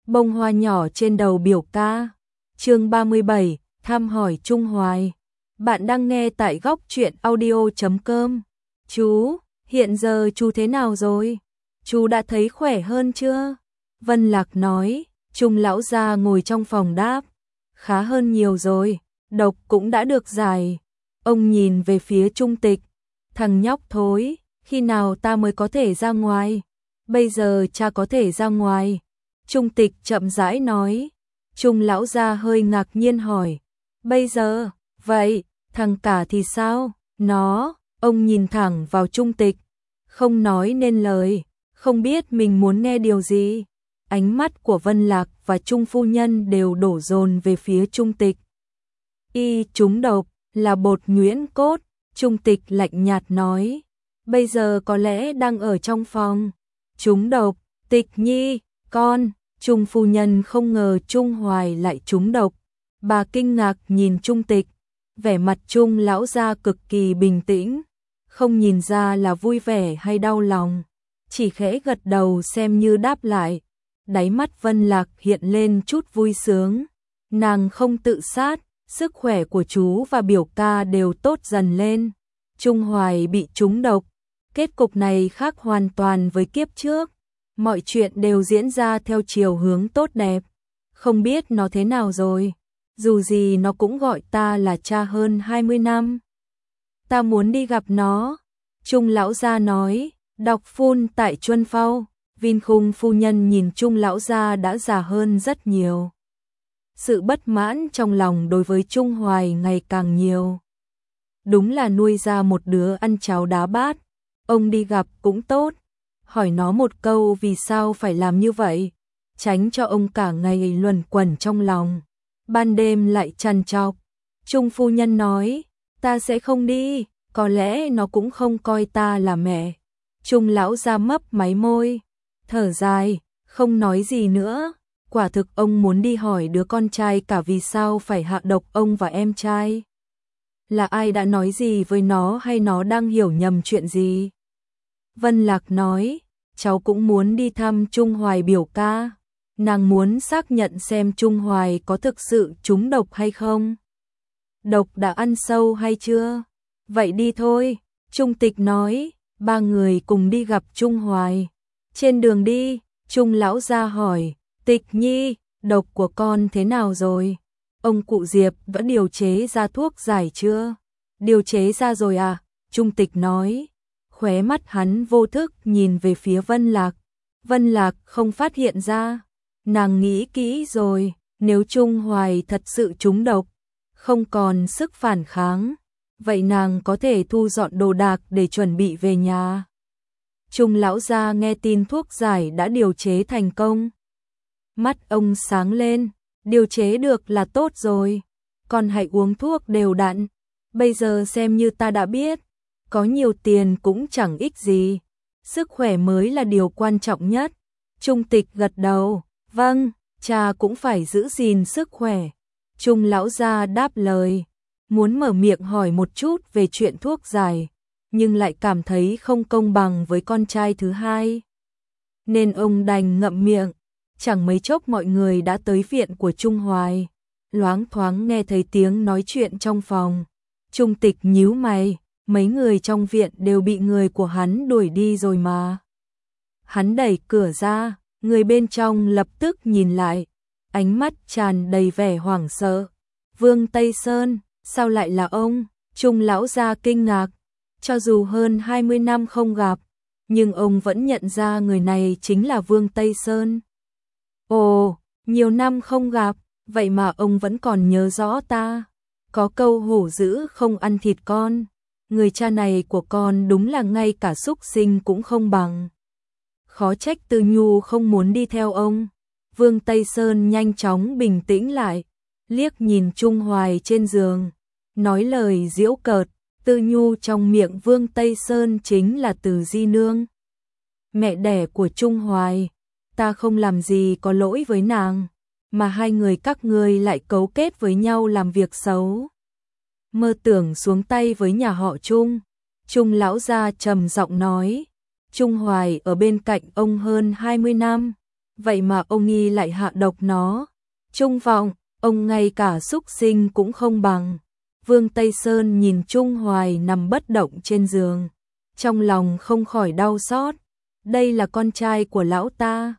bông hoa nhỏ trên đầu biểu ca. Chương 37, thăm hỏi Trung Hoài. Bạn đang nghe tại góc truyện audio.com. Chú, hiện giờ chú thế nào rồi? Chú đã thấy khỏe hơn chưa? Vân Lạc nói. Trung lão gia ngồi trong phòng đáp. Khá hơn nhiều rồi, độc cũng đã được giải. Ông nhìn về phía Trung Tịch. Thằng nhóc thối, khi nào ta mới có thể ra ngoài? Bây giờ cha có thể ra ngoài. Trung Tịch chậm rãi nói. Trung lão gia hơi ngạc nhiên hỏi. Bây giờ, vậy, thằng cả thì sao? Ông nhìn thẳng vào Trung Tịch. Không nói nên lời, không biết mình muốn nghe điều gì. Ánh mắt của Vân Lạc và Trung phu nhân đều đổ dồn về phía Trung Tịch. Y trúng độc, là bột nhuyễn cốt. Trung Tịch lạnh nhạt nói. Bây giờ có lẽ đang ở trong phòng. Trúng độc, Tịch nhi, con. Trung phu nhân không ngờ Trung Hoài lại trúng độc. Bà kinh ngạc nhìn Trung Tịch. Vẻ mặt Trung lão gia cực kỳ bình tĩnh. Không nhìn ra là vui vẻ hay đau lòng. Chỉ khẽ gật đầu xem như đáp lại. Đáy mắt Vân Lạc hiện lên chút vui sướng. Nàng không tự sát, sức khỏe của chú và biểu ca đều tốt dần lên. Trung Hoài bị trúng độc. Kết cục này khác hoàn toàn với kiếp trước. Mọi chuyện đều diễn ra theo chiều hướng tốt đẹp. Không biết nó thế nào rồi. Dù gì nó cũng gọi ta là cha hơn 20 năm. Ta muốn đi gặp nó. Trung lão gia nói. Đọc phun tại Chuân Phao. Vin Khung phu nhân nhìn Trung lão gia đã già hơn rất nhiều. Sự bất mãn trong lòng đối với Trung Hoài ngày càng nhiều. Đúng là nuôi ra một đứa ăn cháo đá bát. Ông đi gặp cũng tốt. Hỏi nó một câu vì sao phải làm như vậy. Tránh cho ông cả ngày luẩn quẩn trong lòng. Ban đêm lại trằn trọc. Trung phu nhân nói. Ta sẽ không đi. Có lẽ nó cũng không coi ta là mẹ. Trung lão gia mấp máy môi. Thở dài, không nói gì nữa. Quả thực ông muốn đi hỏi đứa con trai cả vì sao phải hạ độc ông và em trai. Là ai đã nói gì với nó hay nó đang hiểu nhầm chuyện gì? Vân Lạc nói, cháu cũng muốn đi thăm Trung Hoài biểu ca. Nàng muốn xác nhận xem Trung Hoài có thực sự trúng độc hay không. Độc đã ăn sâu hay chưa? Vậy đi thôi, Trung Tịch nói, ba người cùng đi gặp Trung Hoài. Trên đường đi, Trung lão gia hỏi, Tịch nhi, độc của con thế nào rồi? Ông cụ Diệp đã điều chế ra thuốc giải chưa? Điều chế ra rồi à? Trung Tịch nói. Khóe mắt hắn vô thức nhìn về phía Vân Lạc. Vân Lạc không phát hiện ra. Nàng nghĩ kỹ rồi, nếu Trung Hoài thật sự trúng độc, không còn sức phản kháng, vậy nàng có thể thu dọn đồ đạc để chuẩn bị về nhà. Trung lão gia nghe tin thuốc giải đã điều chế thành công. Mắt ông sáng lên, điều chế được là tốt rồi, còn hãy uống thuốc đều đặn. Bây giờ xem như ta đã biết, có nhiều tiền cũng chẳng ích gì, sức khỏe mới là điều quan trọng nhất. Trung Tịch gật đầu, vâng, cha cũng phải giữ gìn sức khỏe. Trung lão gia đáp lời, muốn mở miệng hỏi một chút về chuyện thuốc giải, nhưng lại cảm thấy không công bằng với con trai thứ hai. Nên ông đành ngậm miệng. Chẳng mấy chốc mọi người đã tới viện của Trung Hoài. Loáng thoáng nghe thấy tiếng nói chuyện trong phòng. Trung Tịch nhíu mày, mấy người trong viện đều bị người của hắn đuổi đi rồi mà. Hắn đẩy cửa ra, người bên trong lập tức nhìn lại. Ánh mắt tràn đầy vẻ hoảng sợ. Vương Tây Sơn, sao lại là ông? Trung lão gia kinh ngạc. Cho dù hơn 20 năm không gặp, nhưng ông vẫn nhận ra người này chính là Vương Tây Sơn. Ồ, nhiều năm không gặp, vậy mà ông vẫn còn nhớ rõ ta. Có câu hổ dữ không ăn thịt con. Người cha này của con đúng là ngay cả súc sinh cũng không bằng. Khó trách Tư Nhu không muốn đi theo ông. Vương Tây Sơn nhanh chóng bình tĩnh lại, liếc nhìn Trung Hoài trên giường, nói lời giễu cợt. Tư Nhu trong miệng Vương Tây Sơn chính là Từ Di Nương, mẹ đẻ của Trung Hoài. Ta không làm gì có lỗi với nàng, mà hai người các ngươi lại cấu kết với nhau làm việc xấu. Mơ tưởng xuống tay với nhà họ Trung. Trung lão gia trầm giọng nói. Trung Hoài ở bên cạnh ông hơn 20 năm, vậy mà ông Nghi lại hạ độc nó. Trung Vọng, ông ngay cả súc sinh cũng không bằng. Vương Tây Sơn nhìn Trung Hoài nằm bất động trên giường, trong lòng không khỏi đau xót. Đây là con trai của lão ta.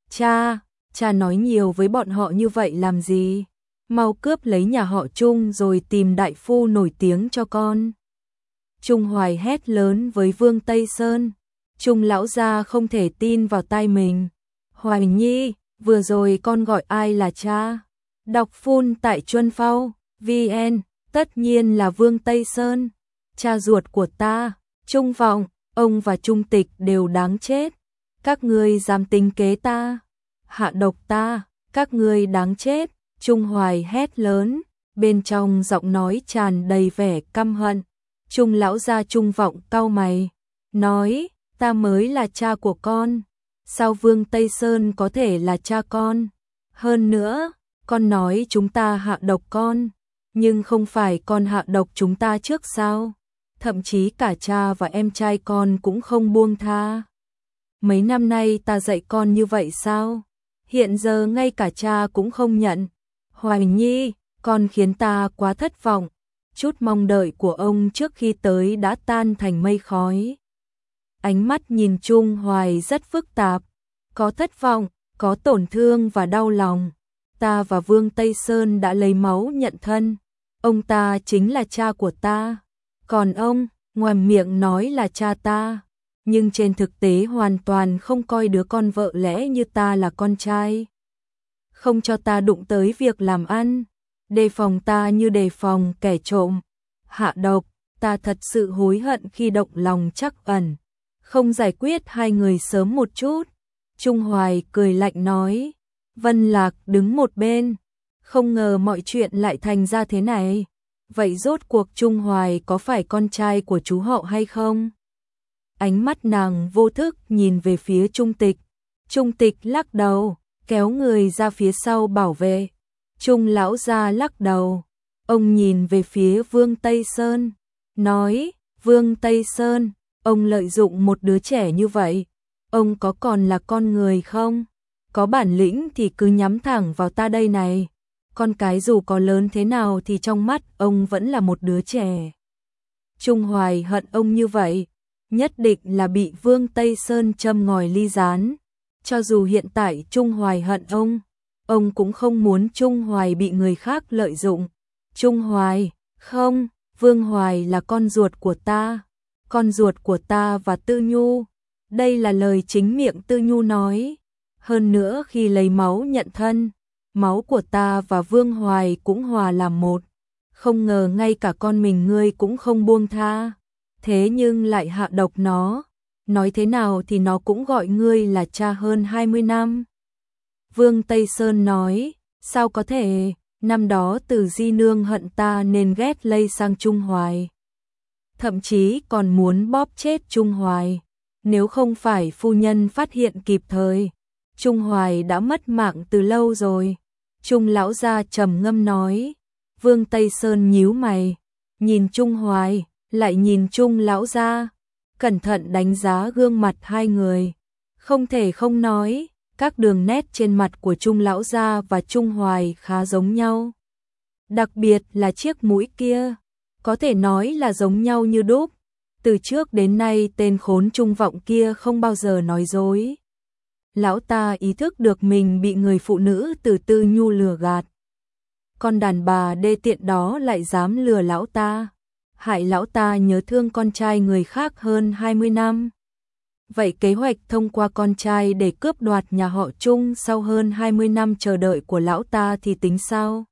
Cha nói nhiều với bọn họ như vậy làm gì? Mau cướp lấy nhà họ Trung rồi tìm đại phu nổi tiếng cho con. Trung Hoài hét lớn với Vương Tây Sơn. Trung lão gia không thể tin vào tai mình. Hoài Nhi, vừa rồi con gọi ai là cha? Đọc phun tại Chuân Phao, VN, tất nhiên là Vương Tây Sơn, cha ruột của ta. Trung Vọng, ông và Trung Tịch đều đáng chết. Các ngươi dám tính kế ta, hạ độc ta, các ngươi đáng chết. Trung Hoài hét lớn, bên trong giọng nói tràn đầy vẻ căm hận. Trung lão gia Trung Vọng cau mày, nói, ta mới là cha của con. Sao Vương Tây Sơn có thể là cha con? Hơn nữa, con nói chúng ta hạ độc con, nhưng không phải con hạ độc chúng ta trước sao? Thậm chí cả cha và em trai con cũng không buông tha. Mấy năm nay ta dạy con như vậy sao? Hiện giờ ngay cả cha cũng không nhận. Hoài Nhi, con khiến ta quá thất vọng. Chút mong đợi của ông trước khi tới đã tan thành mây khói. Ánh mắt nhìn Trung Hoài rất phức tạp, có thất vọng, có tổn thương và đau lòng. Ta và Vương Tây Sơn đã lấy máu nhận thân, ông ta chính là cha của ta. Còn ông, ngoài miệng nói là cha ta, nhưng trên thực tế hoàn toàn không coi đứa con vợ lẽ như ta là con trai. Không cho ta đụng tới việc làm ăn, đề phòng ta như đề phòng kẻ trộm. Hạ độc, ta thật sự hối hận khi động lòng trắc ẩn, không giải quyết hai người sớm một chút. Trung Hoài cười lạnh nói. Vân Lạc đứng một bên, không ngờ mọi chuyện lại thành ra thế này. Vậy rốt cuộc Trung Hoài có phải con trai của chú Hậu hay không? Ánh mắt nàng vô thức nhìn về phía Trung Tịch. Trung Tịch lắc đầu, kéo người ra phía sau bảo vệ. Trung lão gia lắc đầu, ông nhìn về phía Vương Tây Sơn, nói, Vương Tây Sơn, ông lợi dụng một đứa trẻ như vậy, ông có còn là con người không? Có bản lĩnh thì cứ nhắm thẳng vào ta đây này. Con cái dù có lớn thế nào thì trong mắt ông vẫn là một đứa trẻ. Trung Hoài hận ông như vậy, nhất định là bị Vương Tây Sơn châm ngòi ly gián. Cho dù hiện tại Trung Hoài hận ông cũng không muốn Trung Hoài bị người khác lợi dụng. Trung Hoài, không, Vương Hoài là con ruột của ta, con ruột của ta và Tư Nhu. Đây là lời chính miệng Tư Nhu nói. Hơn nữa khi lấy máu nhận thân, máu của ta và Vương Hoài cũng hòa làm một. Không ngờ ngay cả con mình ngươi cũng không buông tha, thế nhưng lại hạ độc nó. Nói thế nào thì nó cũng gọi ngươi là cha hơn 20 năm. Vương Tây Sơn nói, sao có thể, năm đó Từ Di Nương hận ta nên ghét lây sang Trung Hoài. Thậm chí còn muốn bóp chết Trung Hoài. Nếu không phải phu nhân phát hiện kịp thời, Trung Hoài đã mất mạng từ lâu rồi. Trung lão gia trầm ngâm nói. Vương Tây Sơn nhíu mày, nhìn Trung Hoài, lại nhìn Trung lão gia, cẩn thận đánh giá gương mặt hai người. Không thể không nói, các đường nét trên mặt của Trung lão gia và Trung Hoài khá giống nhau. Đặc biệt là chiếc mũi kia, có thể nói là giống nhau như đúc. Từ trước đến nay tên khốn Trung Vọng kia không bao giờ nói dối. Lão ta ý thức được mình bị người phụ nữ từ Tư Nhu lừa gạt. Con đàn bà đê tiện đó lại dám lừa lão ta, hại lão ta nhớ thương con trai người khác hơn 20 năm. Vậy kế hoạch thông qua con trai để cướp đoạt nhà họ Trung sau hơn 20 năm chờ đợi của lão ta thì tính sao?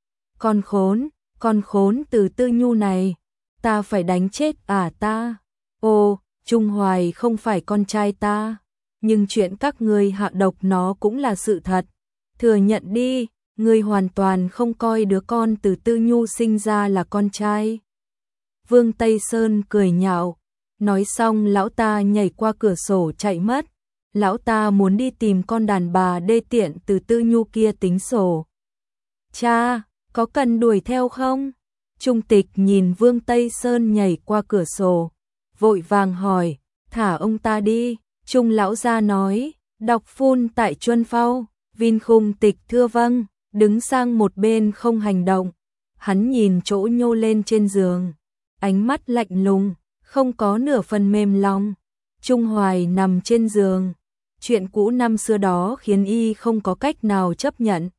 Con khốn từ Tư Nhu này, ta phải đánh chết ta. Ô, Trung Hoài không phải con trai ta, nhưng chuyện các ngươi hạ độc nó cũng là sự thật. Thừa nhận đi, ngươi hoàn toàn không coi đứa con từ Tư Nhu sinh ra là con trai. Vương Tây Sơn cười nhạo, nói xong lão ta nhảy qua cửa sổ chạy mất. Lão ta muốn đi tìm con đàn bà đê tiện từ Tư Nhu kia tính sổ. Cha, có cần đuổi theo không? Trung Tịch nhìn Vương Tây Sơn nhảy qua cửa sổ, vội vàng hỏi, thả ông ta đi. Trung lão gia nói, Đọc phun tại Chuân Phao, Vin Khung Tịch thưa vâng, đứng sang một bên không hành động. Hắn nhìn chỗ nhô lên trên giường, ánh mắt lạnh lùng, không có nửa phần mềm lòng. Trung Hoài nằm trên giường, chuyện cũ năm xưa đó khiến y không có cách nào chấp nhận.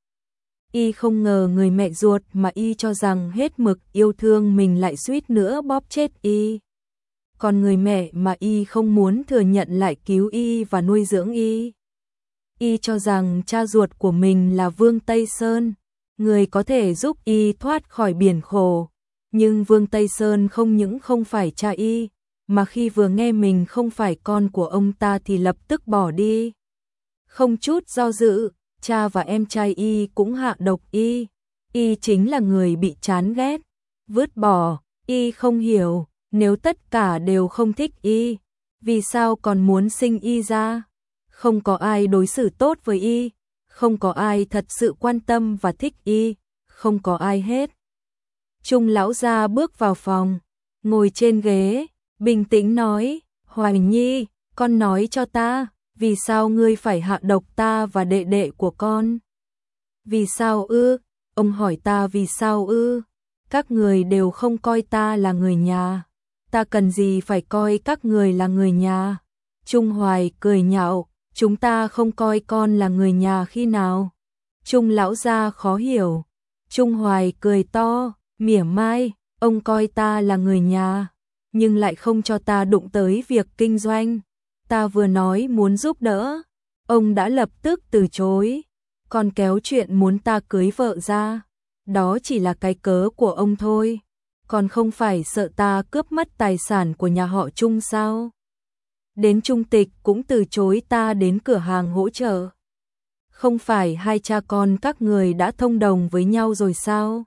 Y không ngờ người mẹ ruột mà y cho rằng hết mực yêu thương mình lại suýt nữa bóp chết y. Còn người mẹ mà y không muốn thừa nhận lại cứu y và nuôi dưỡng y. Y cho rằng cha ruột của mình là Vương Tây Sơn, người có thể giúp y thoát khỏi biển khổ. Nhưng Vương Tây Sơn không những không phải cha y, mà khi vừa nghe mình không phải con của ông ta thì lập tức bỏ đi. Không chút do dự, cha và em trai y cũng hạ độc y. Y chính là người bị chán ghét, vứt bỏ. Y không hiểu, nếu tất cả đều không thích y, vì sao còn muốn sinh y ra? Không có ai đối xử tốt với y, không có ai thật sự quan tâm và thích y, không có ai hết. Trung lão gia bước vào phòng, ngồi trên ghế, bình tĩnh nói, Hoài Nhi, con nói cho ta, vì sao ngươi phải hạ độc ta và đệ đệ của con? Vì sao ư? Ông hỏi ta vì sao ư? Các người đều không coi ta là người nhà, ta cần gì phải coi các người là người nhà? Trung Hoài cười nhạo, chúng ta không coi con là người nhà khi nào? Trung lão gia khó hiểu. Trung Hoài cười to, mỉa mai, ông coi ta là người nhà, nhưng lại không cho ta đụng tới việc kinh doanh. Ta vừa nói muốn giúp đỡ, ông đã lập tức từ chối, còn kéo chuyện muốn ta cưới vợ ra. Đó chỉ là cái cớ của ông thôi, còn không phải sợ ta cướp mất tài sản của nhà họ Trung sao? Đến Trung Tịch cũng từ chối ta đến cửa hàng hỗ trợ. Không phải hai cha con các người đã thông đồng với nhau rồi sao?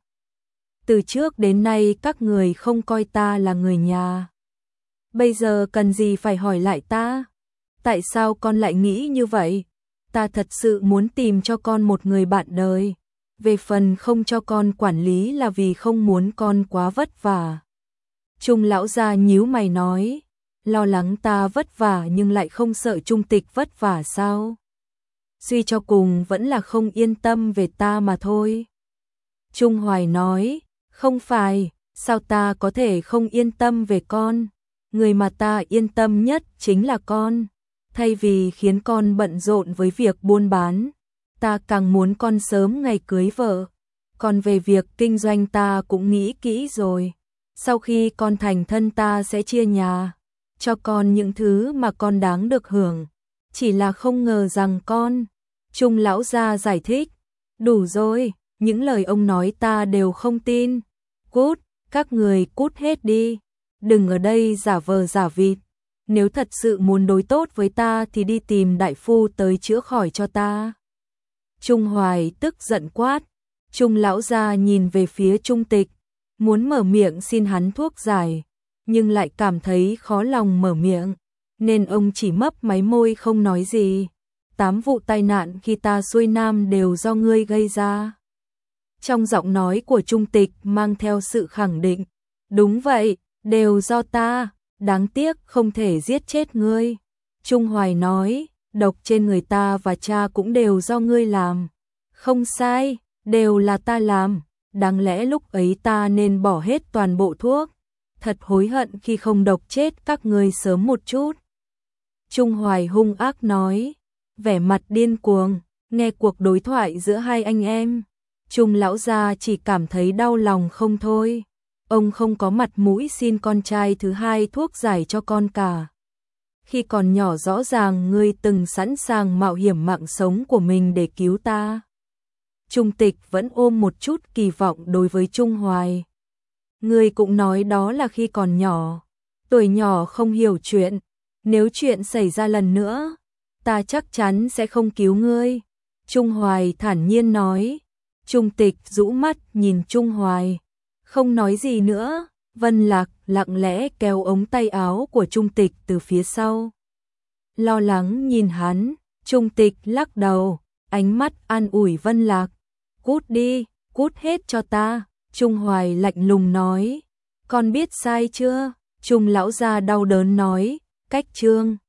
Từ trước đến nay các người không coi ta là người nhà. Bây giờ cần gì phải hỏi lại ta? Tại sao con lại nghĩ như vậy? Ta thật sự muốn tìm cho con một người bạn đời. Về phần không cho con quản lý là vì không muốn con quá vất vả. Trung lão gia nhíu mày nói, lo lắng ta vất vả nhưng lại không sợ Trung Tịch vất vả sao? Suy cho cùng vẫn là không yên tâm về ta mà thôi. Trung Hoài nói, không phải, sao ta có thể không yên tâm về con? Người mà ta yên tâm nhất chính là con. Thay vì khiến con bận rộn với việc buôn bán, ta càng muốn con sớm ngày cưới vợ. Còn về việc kinh doanh ta cũng nghĩ kỹ rồi. Sau khi con thành thân ta sẽ chia nhà, cho con những thứ mà con đáng được hưởng. Chỉ là không ngờ rằng con... Trung lão gia giải thích, đủ rồi, những lời ông nói ta đều không tin. Cút, các người cút hết đi, đừng ở đây giả vờ giả vịt. Nếu thật sự muốn đối tốt với ta thì đi tìm đại phu tới chữa khỏi cho ta. Trung Hoài tức giận quát. Trung lão gia nhìn về phía Trung Tịch, muốn mở miệng xin hắn thuốc giải, nhưng lại cảm thấy khó lòng mở miệng, nên ông chỉ mấp máy môi không nói gì. 8 vụ tai nạn khi ta xuôi nam đều do ngươi gây ra. Trong giọng nói của Trung Tịch mang theo sự khẳng định. Đúng vậy, đều do ta, đáng tiếc không thể giết chết ngươi. Trung Hoài nói, độc trên người ta và cha cũng đều do ngươi làm. Không sai, đều là ta làm, đáng lẽ lúc ấy ta nên bỏ hết toàn bộ thuốc. Thật hối hận khi không độc chết các ngươi sớm một chút. Trung Hoài hung ác nói, vẻ mặt điên cuồng, nghe cuộc đối thoại giữa hai anh em. Trung lão gia chỉ cảm thấy đau lòng không thôi. Ông không có mặt mũi xin con trai thứ hai thuốc giải cho con cả. Khi còn nhỏ rõ ràng ngươi từng sẵn sàng mạo hiểm mạng sống của mình để cứu ta. Trung Tịch vẫn ôm một chút kỳ vọng đối với Trung Hoài. Ngươi cũng nói đó là khi còn nhỏ, tuổi nhỏ không hiểu chuyện. Nếu chuyện xảy ra lần nữa, ta chắc chắn sẽ không cứu ngươi. Trung Hoài thản nhiên nói. Trung Tịch rũ mắt nhìn Trung Hoài, không nói gì nữa. Vân Lạc lặng lẽ kéo ống tay áo của Trung Tịch từ phía sau. Lo lắng nhìn hắn, Trung Tịch lắc đầu, ánh mắt an ủi Vân Lạc. Cút đi, cút hết cho ta. Trung Hoài lạnh lùng nói. Con biết sai chưa? Trung lão gia đau đớn nói. Cách chương